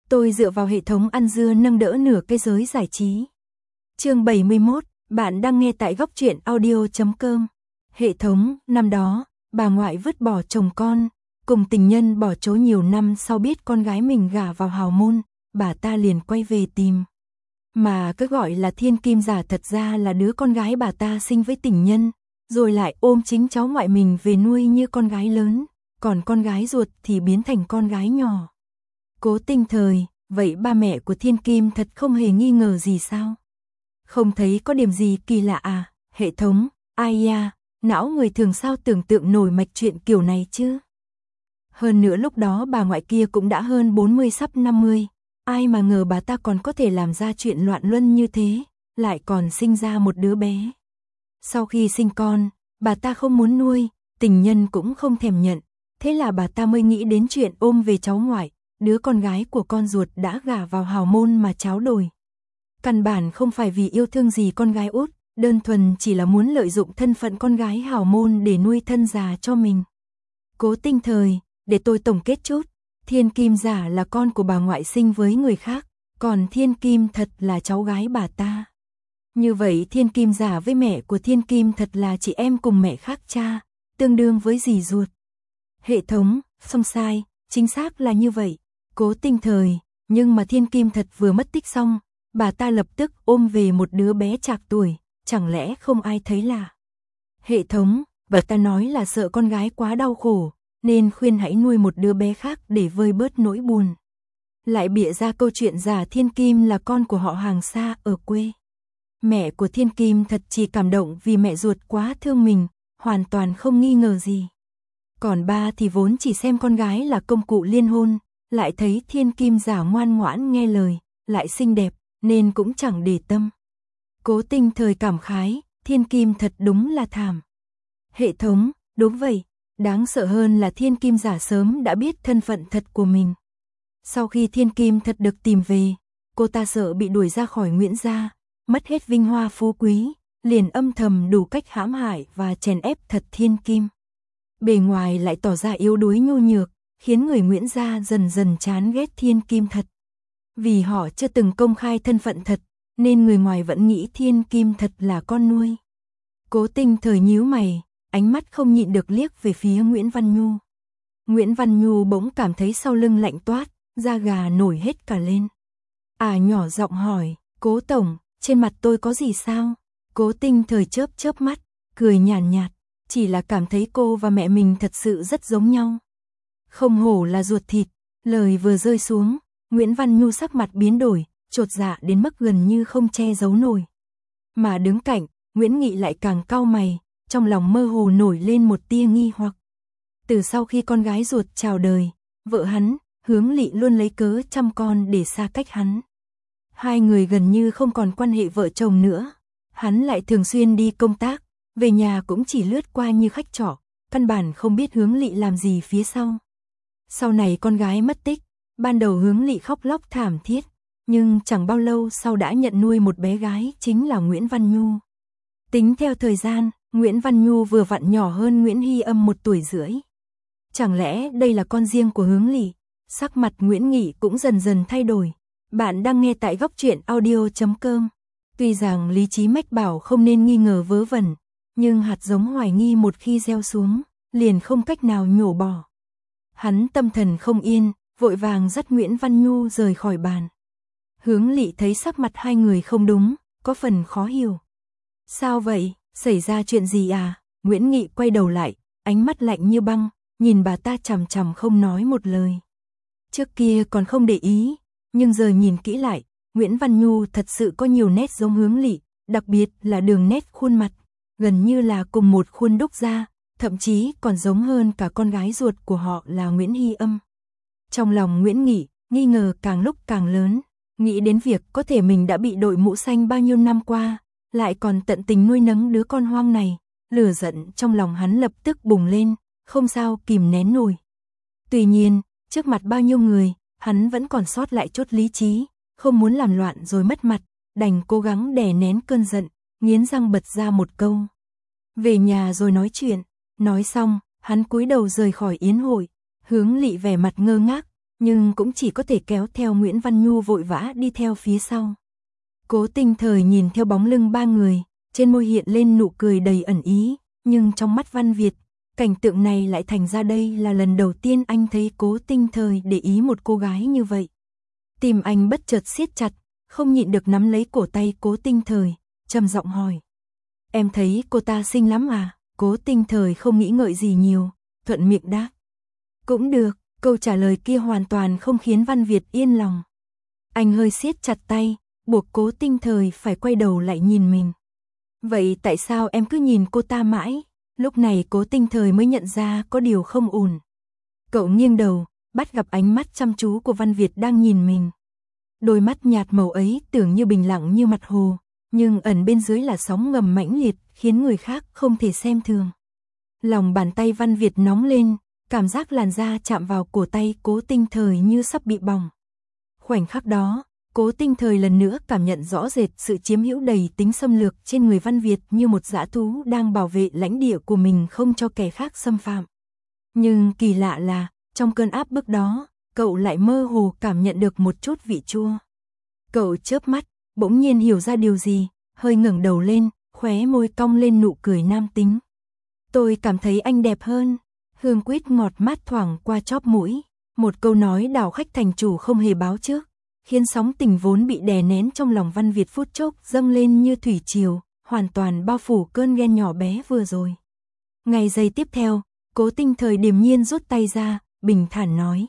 Tôi dựa vào hệ thống ăn dưa nâng đỡ nửa cái giới giải trí. Chương 71, bạn đang nghe tại góc truyện audio.com. Hệ thống, năm đó, bà ngoại vứt bỏ chồng con, cùng tình nhân bỏ trốn nhiều năm sau biết con gái mình gả vào hào môn, bà ta liền quay về tìm. Mà cứ gọi là thiên kim giả thật ra là đứa con gái bà ta sinh với tình nhân, rồi lại ôm chính cháu ngoại mình về nuôi như con gái lớn, còn con gái ruột thì biến thành con gái nhỏ. Cố Tinh Thời, vậy ba mẹ của thiên kim thật không hề nghi ngờ gì sao? Không thấy có điểm gì kỳ lạ à? Hệ thống, ai da, não người thường sao tưởng tượng nổi mạch chuyện kiểu này chứ? Hơn nữa lúc đó bà ngoại kia cũng đã hơn 40 sắp 50, ai mà ngờ bà ta còn có thể làm ra chuyện loạn luân như thế, lại còn sinh ra một đứa bé. Sau khi sinh con, bà ta không muốn nuôi, tình nhân cũng không thèm nhận, thế là bà ta mới nghĩ đến chuyện ôm về cháu ngoại, đứa con gái của con ruột đã gả vào hào môn mà tráo đổi. Căn bản không phải vì yêu thương gì con gái út, đơn thuần chỉ là muốn lợi dụng thân phận con gái hào môn để nuôi thân già cho mình. Cố Tinh Thời, để tôi tổng kết chút, thiên kim giả là con của bà ngoại sinh với người khác, còn thiên kim thật là cháu gái bà ta. Như vậy thiên kim giả với mẹ của thiên kim thật là chị em cùng mẹ khác cha, tương đương với dì ruột. Hệ thống, không sai, chính xác là như vậy. Cố Tinh Thời, nhưng mà thiên kim thật vừa mất tích xong, bà ta lập tức ôm về một đứa bé trạc tuổi, chẳng lẽ không ai thấy lạ? Hệ thống, bà ta nói là sợ con gái quá đau khổ, nên khuyên hãy nuôi một đứa bé khác để vơi bớt nỗi buồn. Lại bịa ra câu chuyện giả thiên kim là con của họ hàng xa ở quê. Mẹ của thiên kim thật chỉ cảm động vì mẹ ruột quá thương mình, hoàn toàn không nghi ngờ gì. Còn ba thì vốn chỉ xem con gái là công cụ liên hôn, lại thấy thiên kim giả ngoan ngoãn nghe lời, lại xinh đẹp, nên cũng chẳng để tâm. Cố Tinh Thời cảm khái, thiên kim thật đúng là thảm. Hệ thống, đúng vậy, đáng sợ hơn là thiên kim giả sớm đã biết thân phận thật của mình. Sau khi thiên kim thật được tìm về, cô ta sợ bị đuổi ra khỏi Nguyễn gia, mất hết vinh hoa phú quý, liền âm thầm đủ cách hãm hại và chèn ép thật thiên kim. Bề ngoài lại tỏ ra yếu đuối nhu nhược, khiến người Nguyễn gia dần dần chán ghét thiên kim thật. Vì họ chưa từng công khai thân phận thật, nên người ngoài vẫn nghĩ thiên kim thật là con nuôi. Cố Tinh Thời nhíu mày, ánh mắt không nhịn được liếc về phía Nguyễn Văn Nhu. Nguyễn Văn Nhu bỗng cảm thấy sau lưng lạnh toát, da gà nổi hết cả lên. Nhỏ giọng hỏi, Cố Tổng, trên mặt tôi có gì sao? Cố Tinh Thời chớp chớp mắt, cười nhàn nhạt, chỉ là cảm thấy cô và mẹ mình thật sự rất giống nhau. Không hổ là ruột thịt, lời vừa rơi xuống, Nguyễn Văn Nhu sắc mặt biến đổi, chột dạ đến mức gần như không che giấu nổi. Mà đứng cạnh, Nguyễn Nghị lại càng cau mày, trong lòng mơ hồ nổi lên một tia nghi hoặc. Từ sau khi con gái ruột chào đời, vợ hắn, Hướng Lị luôn lấy cớ chăm con để xa cách hắn. Hai người gần như không còn quan hệ vợ chồng nữa, hắn lại thường xuyên đi công tác, về nhà cũng chỉ lướt qua như khách trọ, căn bản không biết Hướng Lị làm gì phía sau. Sau này con gái mất tích, ban đầu Hướng Lị khóc lóc thảm thiết, nhưng chẳng bao lâu sau đã nhận nuôi một bé gái chính là Nguyễn Văn Nhu. Tính theo thời gian, Nguyễn Văn Nhu vừa vặn nhỏ hơn Nguyễn Hy Âm 1 tuổi rưỡi. Chẳng lẽ đây là con riêng của Hướng Lị? Sắc mặt Nguyễn Nghị cũng dần dần thay đổi. Bạn đang nghe tại góc truyện audio.com. Tuy rằng lý trí mách bảo không nên nghi ngờ vớ vẩn, nhưng hạt giống hoài nghi một khi gieo xuống, liền không cách nào nhổ bỏ. Hắn tâm thần không yên, vội vàng dắt Nguyễn Văn Nhu rời khỏi bàn. Hướng Lị thấy sắc mặt hai người không đúng, có phần khó hiểu. Sao vậy, xảy ra chuyện gì à? Nguyễn Nghị quay đầu lại, ánh mắt lạnh như băng, nhìn bà ta chằm chằm không nói một lời. Trước kia còn không để ý, nhưng giờ nhìn kỹ lại, Nguyễn Văn Nhu thật sự có nhiều nét giống Hướng Lị, đặc biệt là đường nét khuôn mặt, gần như là cùng một khuôn đúc ra, thậm chí còn giống hơn cả con gái ruột của họ là Nguyễn Hy Âm. Trong lòng Nguyễn Nghị, nghi ngờ càng lúc càng lớn, nghĩ đến việc có thể mình đã bị đội mũ xanh bao nhiêu năm qua, lại còn tận tình nuôi nấng đứa con hoang này, lửa giận trong lòng hắn lập tức bùng lên, không sao kìm nén nổi. Tuy nhiên, trước mặt bao nhiêu người, hắn vẫn còn sót lại chút lý trí, không muốn làm loạn rồi mất mặt, đành cố gắng đè nén cơn giận, nghiến răng bật ra một câu. Về nhà rồi nói chuyện. Nói xong, hắn cúi đầu rời khỏi yến hội. Hướng Lị vẻ mặt ngơ ngác, nhưng cũng chỉ có thể kéo theo Nguyễn Văn Nhu vội vã đi theo phía sau. Cố Tinh Thời nhìn theo bóng lưng ba người, trên môi hiện lên nụ cười đầy ẩn ý, nhưng trong mắt Văn Việt, cảnh tượng này lại thành ra đây là lần đầu tiên anh thấy Cố Tinh Thời để ý một cô gái như vậy. Tim anh bất chợt siết chặt, không nhịn được nắm lấy cổ tay Cố Tinh Thời, trầm giọng hỏi. Em thấy cô ta xinh lắm à? Cố Tinh Thời không nghĩ ngợi gì nhiều, thuận miệng đáp. Cũng được, câu trả lời kia hoàn toàn không khiến Văn Việt yên lòng. Anh hơi siết chặt tay, buộc Cố Tinh Thời phải quay đầu lại nhìn mình. Vậy tại sao em cứ nhìn cô ta mãi? Lúc này Cố Tinh Thời mới nhận ra có điều không ổn. Cậu nghiêng đầu, bắt gặp ánh mắt chăm chú của Văn Việt đang nhìn mình. Đôi mắt nhạt màu ấy tưởng như bình lặng như mặt hồ, nhưng ẩn bên dưới là sóng ngầm mãnh liệt, khiến người khác không thể xem thường. Lòng bàn tay Văn Việt nóng lên, cảm giác làn da chạm vào cổ tay Cố Tinh Thời như sắp bị bỏng. Khoảnh khắc đó, Cố Tinh Thời lần nữa cảm nhận rõ rệt sự chiếm hữu đầy tính xâm lược trên người Văn Việt như một dã thú đang bảo vệ lãnh địa của mình không cho kẻ khác xâm phạm. Nhưng kỳ lạ là, trong cơn áp bức đó, cậu lại mơ hồ cảm nhận được một chút vị chua. Cậu chớp mắt, bỗng nhiên hiểu ra điều gì, hơi ngẩng đầu lên, khóe môi cong lên nụ cười nam tính. Tôi cảm thấy anh đẹp hơn. Hương quýt ngọt mát thoảng qua chóp mũi, một câu nói đảo khách thành chủ không hề báo trước, khiến sóng tình vốn bị đè nén trong lòng Văn Việt phút chốc dâng lên như thủy triều, hoàn toàn bao phủ cơn ghen nhỏ bé vừa rồi. Ngay giây tiếp theo, Cố Tinh Thời điềm nhiên rút tay ra, bình thản nói.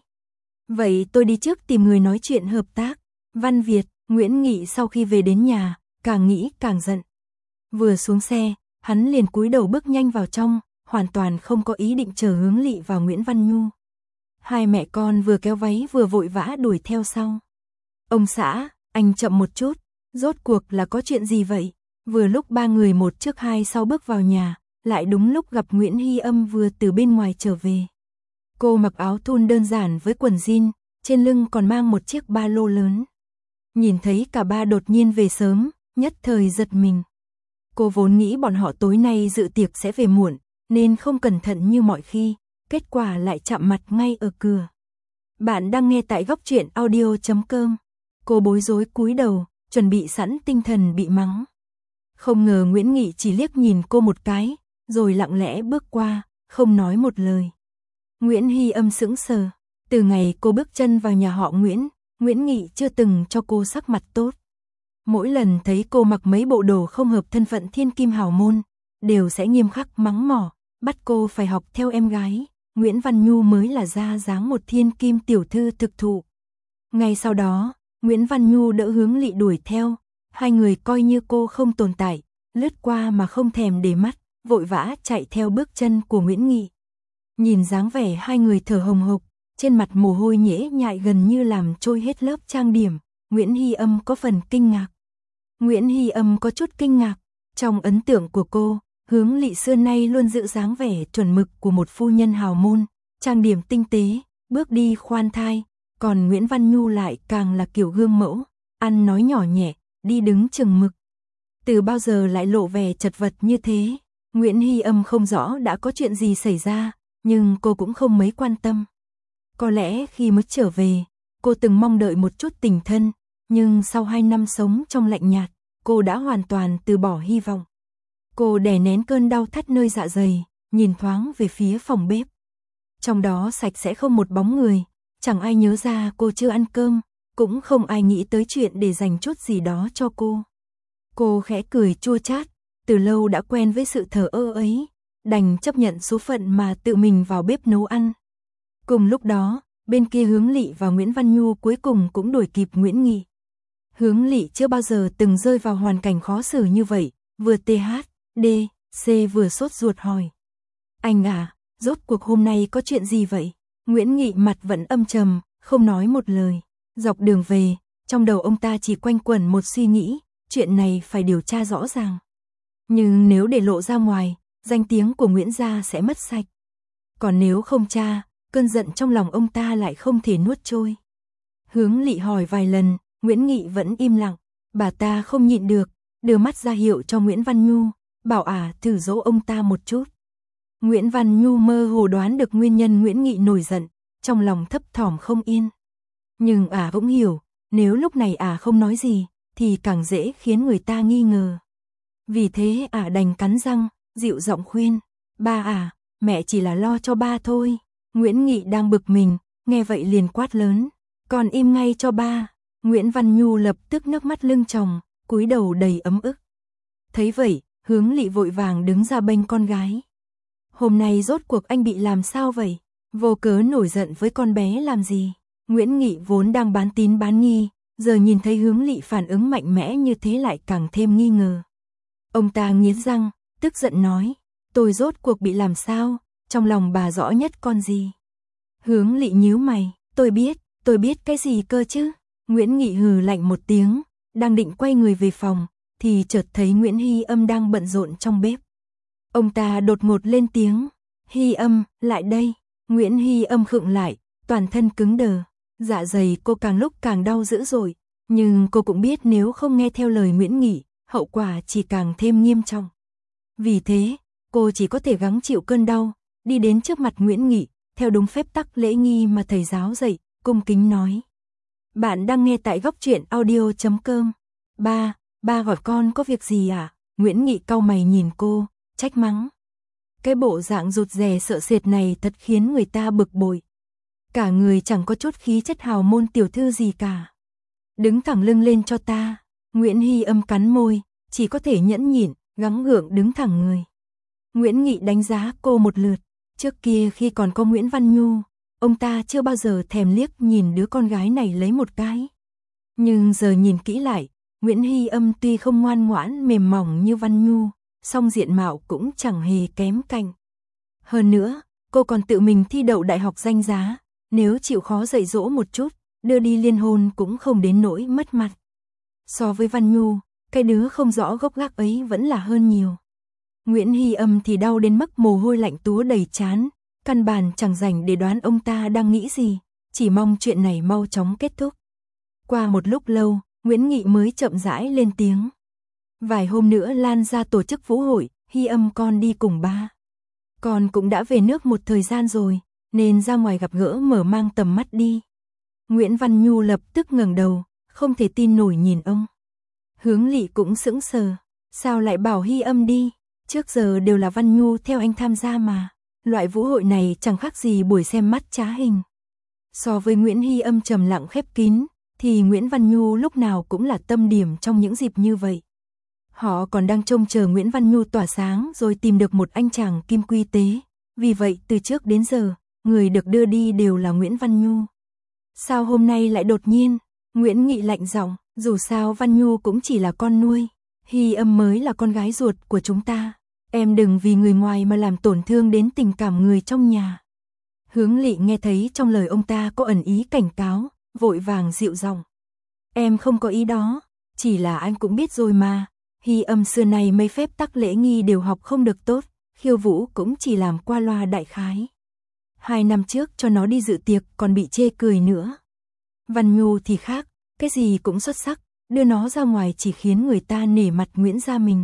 Vậy tôi đi trước tìm người nói chuyện hợp tác. Văn Việt, Nguyễn Nghị sau khi về đến nhà, càng nghĩ càng giận. Vừa xuống xe, hắn liền cúi đầu bước nhanh vào trong, hoàn toàn không có ý định chờ Hướng Lị và Nguyễn Văn Nhu. Hai mẹ con vừa kéo váy vừa vội vã đuổi theo sau. Ông xã, anh chậm một chút, rốt cuộc là có chuyện gì vậy? Vừa lúc ba người một trước hai sau bước vào nhà, lại đúng lúc gặp Nguyễn Hy Âm vừa từ bên ngoài trở về. Cô mặc áo thun đơn giản với quần jean, trên lưng còn mang một chiếc ba lô lớn. Nhìn thấy cả ba đột nhiên về sớm, nhất thời giật mình. Cô vốn nghĩ bọn họ tối nay dự tiệc sẽ về muộn, nên không cẩn thận như mọi khi, kết quả lại chạm mặt ngay ở cửa. Bạn đang nghe tại góc truyện audio.com. Cô bối rối cúi đầu, chuẩn bị sẵn tinh thần bị mắng. Không ngờ Nguyễn Nghị chỉ liếc nhìn cô một cái, rồi lặng lẽ bước qua, không nói một lời. Nguyễn Hy Âm sững sờ, từ ngày cô bước chân vào nhà họ Nguyễn, Nguyễn Nghị chưa từng cho cô sắc mặt tốt. Mỗi lần thấy cô mặc mấy bộ đồ không hợp thân phận thiên kim hào môn, đều sẽ nghiêm khắc mắng mỏ, bắt cô phải học theo em gái. Nguyễn Văn Nhu mới là ra dáng một thiên kim tiểu thư thực thụ. Ngay sau đó, Nguyễn Văn Nhu đỡ Hướng Lị đuổi theo, hai người coi như cô không tồn tại, lướt qua mà không thèm để mắt, vội vã chạy theo bước chân của Nguyễn Nghị. Nhìn dáng vẻ hai người thở hồng hộc, trên mặt mồ hôi nhễ nhại gần như làm trôi hết lớp trang điểm, Nguyễn Hy Âm có phần kinh ngạc. Nguyễn Hy Âm có chút kinh ngạc, trong ấn tượng của cô, Hướng Lị xưa nay luôn giữ dáng vẻ chuẩn mực của một phu nhân hào môn, trang điểm tinh tế, bước đi khoan thai, còn Nguyễn Văn Nhu lại càng là kiểu gương mẫu, ăn nói nhỏ nhẹ, đi đứng chừng mực. Từ bao giờ lại lộ vẻ chật vật như thế? Nguyễn Hy Âm không rõ đã có chuyện gì xảy ra, nhưng cô cũng không mấy quan tâm. Có lẽ khi mới trở về, cô từng mong đợi một chút tình thân, nhưng sau 2 năm sống trong lạnh nhạt, cô đã hoàn toàn từ bỏ hy vọng. Cô đè nén cơn đau thắt nơi dạ dày, nhìn thoáng về phía phòng bếp. Trong đó sạch sẽ không một bóng người, chẳng ai nhớ ra cô chưa ăn cơm, cũng không ai nghĩ tới chuyện để dành chút gì đó cho cô. Cô khẽ cười chua chát, từ lâu đã quen với sự thờ ơ ấy, đành chấp nhận số phận mà tự mình vào bếp nấu ăn. Cùng lúc đó, bên kia Hướng Lị và Nguyễn Văn Nhu cuối cùng cũng đuổi kịp Nguyễn Nghị. Hướng Lị chưa bao giờ từng rơi vào hoàn cảnh khó xử như vậy, vừa THDC vừa sốt ruột hỏi. Anh à, rốt cuộc hôm nay có chuyện gì vậy? Nguyễn Nghị mặt vẫn âm trầm, không nói một lời. Dọc đường về, trong đầu ông ta chỉ quanh quẩn một suy nghĩ, chuyện này phải điều tra rõ ràng. Nhưng nếu để lộ ra ngoài, danh tiếng của Nguyễn gia sẽ mất sạch. Còn nếu không tra, cơn giận trong lòng ông ta lại không thể nuốt trôi. Hướng Lị hỏi vài lần, Nguyễn Nghị vẫn im lặng. Bà ta không nhịn được, đưa mắt ra hiệu cho Nguyễn Văn Nhu, bảo thử dỗ ông ta một chút. Nguyễn Văn Nhu mơ hồ đoán được nguyên nhân Nguyễn Nghị nổi giận, trong lòng thấp thỏm không yên. Nhưng cũng hiểu, nếu lúc này không nói gì, thì càng dễ khiến người ta nghi ngờ. Vì thế đành cắn răng, dịu giọng khuyên, ba mẹ chỉ là lo cho ba thôi. Nguyễn Nghị đang bực mình, nghe vậy liền quát lớn, con im ngay cho ba. Nguyễn Văn Nhu lập tức nước mắt lưng tròng, cúi đầu đầy ấm ức. Thấy vậy, Hướng Lị vội vàng đứng ra bênh con gái. Hôm nay rốt cuộc anh bị làm sao vậy? Vô cớ nổi giận với con bé làm gì? Nguyễn Nghị vốn đang bán tín bán nghi, giờ nhìn thấy Hướng Lị phản ứng mạnh mẽ như thế lại càng thêm nghi ngờ. Ông ta nghiến răng, tức giận nói, tôi rốt cuộc bị làm sao? Trong lòng bà rõ nhất con gì? Hướng Lị nhíu mày, tôi biết cái gì cơ chứ? Nguyễn Nghị hừ lạnh một tiếng, đang định quay người về phòng, thì chợt thấy Nguyễn Hy Âm đang bận rộn trong bếp. Ông ta đột ngột lên tiếng, Hy Âm, lại đây. Nguyễn Hy Âm khựng lại, toàn thân cứng đờ, dạ dày cô càng lúc càng đau dữ dội, nhưng cô cũng biết nếu không nghe theo lời Nguyễn Nghị, hậu quả chỉ càng thêm nghiêm trọng. Vì thế, cô chỉ có thể gắng chịu cơn đau, đi đến trước mặt Nguyễn Nghị, theo đúng phép tắc lễ nghi mà thầy giáo dạy, cung kính nói. Bạn đang nghe tại Góc Truyện Audio.com. Ba gọi con có việc gì à? Nguyễn Nghị cau mày nhìn cô, trách mắng. Cái bộ dạng rụt rè sợ sệt này thật khiến người ta bực bội. Cả người chẳng có chút khí chất hào môn tiểu thư gì cả. Đứng thẳng lưng lên cho ta. Nguyễn Hy Âm cắn môi, chỉ có thể nhẫn nhịn, gắng gượng đứng thẳng người. Nguyễn Nghị đánh giá cô một lượt. Trước kia khi còn có Nguyễn Văn Nhu, ông ta chưa bao giờ thèm liếc nhìn đứa con gái này lấy một cái. Nhưng giờ nhìn kỹ lại, Nguyễn Hy Âm tuy không ngoan ngoãn mềm mỏng như Văn Nhu, song diện mạo cũng chẳng hề kém cạnh. Hơn nữa, cô còn tự mình thi đậu đại học danh giá, nếu chịu khó dạy dỗ một chút, đưa đi liên hôn cũng không đến nỗi mất mặt. So với Văn Nhu, cái đứa không rõ gốc gác ấy vẫn là hơn nhiều. Nguyễn Hy Âm thì đau đến mức mồ hôi lạnh túa đầy trán, căn bản chẳng rảnh để đoán ông ta đang nghĩ gì, chỉ mong chuyện này mau chóng kết thúc. Qua một lúc lâu, Nguyễn Nghị mới chậm rãi lên tiếng. Vài hôm nữa Lan ra tổ chức vũ hội, Hy Âm con đi cùng ba. Con cũng đã về nước một thời gian rồi, nên ra ngoài gặp gỡ mở mang tầm mắt đi. Nguyễn Văn Nhu lập tức ngẩng đầu, không thể tin nổi nhìn ông. Hướng Lị cũng sững sờ, sao lại bảo Hy Âm đi? Trước giờ đều là Văn Nhu theo anh tham gia mà. Loại vũ hội này chẳng khác gì buổi xem mắt trá hình. So với Nguyễn Hy Âm trầm lặng khép kín, thì Nguyễn Văn Nhu lúc nào cũng là tâm điểm trong những dịp như vậy. Họ còn đang trông chờ Nguyễn Văn Nhu tỏa sáng rồi tìm được một anh chàng kim quy tế. Vì vậy từ trước đến giờ, người được đưa đi đều là Nguyễn Văn Nhu. Sao hôm nay lại đột nhiên? Nguyễn Nghị lạnh giọng, dù sao Văn Nhu cũng chỉ là con nuôi. Hy Âm mới là con gái ruột của chúng ta. Em đừng vì người ngoài mà làm tổn thương đến tình cảm người trong nhà. Hướng Lị nghe thấy trong lời ông ta có ẩn ý cảnh cáo, vội vàng dịu giọng. Em không có ý đó, chỉ là anh cũng biết rồi mà. Hy Âm xưa này mấy phép tắc lễ nghi đều học không được tốt, khiêu vũ cũng chỉ làm qua loa đại khái. 2 năm trước cho nó đi dự tiệc còn bị chê cười nữa. Văn Nhu thì khác, cái gì cũng xuất sắc, đưa nó ra ngoài chỉ khiến người ta nể mặt Nguyễn gia mình.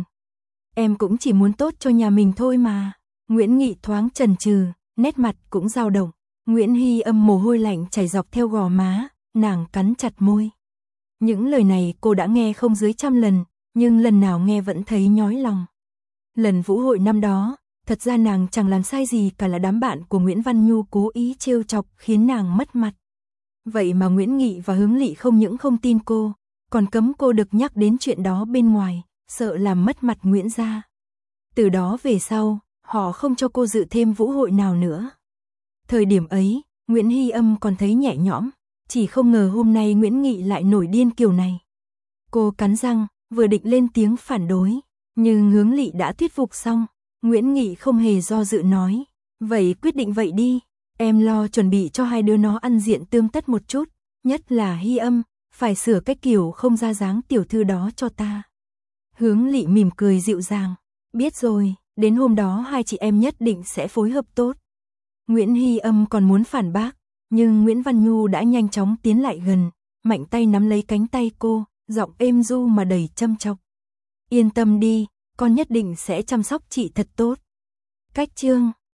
Em cũng chỉ muốn tốt cho nhà mình thôi mà. Nguyễn Nghị thoáng chần chừ, nét mặt cũng dao động. Nguyễn Hy Âm mồ hôi lạnh chảy dọc theo gò má, nàng cắn chặt môi. Những lời này cô đã nghe không dưới 100 lần, nhưng lần nào nghe vẫn thấy nhói lòng. Lần vũ hội năm đó, thật ra nàng chẳng làm sai gì cả, là đám bạn của Nguyễn Văn Nhu cố ý trêu chọc khiến nàng mất mặt. Vậy mà Nguyễn Nghị và Hướng Lị không những không tin cô, còn cấm cô được nhắc đến chuyện đó bên ngoài, sợ làm mất mặt Nguyễn gia. Từ đó về sau, họ không cho cô dự thêm vũ hội nào nữa. Thời điểm ấy, Nguyễn Hy Âm còn thấy nhẹ nhõm, chỉ không ngờ hôm nay Nguyễn Nghị lại nổi điên kiểu này. Cô cắn răng, vừa định lên tiếng phản đối, nhưng Hướng Lị đã thuyết phục xong. Nguyễn Nghị không hề do dự nói, vậy quyết định vậy đi, em lo chuẩn bị cho hai đứa nó ăn diện tươm tất một chút, nhất là Hy Âm, phải sửa cái kiểu không ra dáng tiểu thư đó cho ta. Hướng Lị mỉm cười dịu dàng, biết rồi, đến hôm đó hai chị em nhất định sẽ phối hợp tốt. Nguyễn Hy Âm còn muốn phản bác, nhưng Nguyễn Văn Nhu đã nhanh chóng tiến lại gần, mạnh tay nắm lấy cánh tay cô, giọng êm ru mà đầy châm chọc. Yên tâm đi, con nhất định sẽ chăm sóc chị thật tốt. Cách chương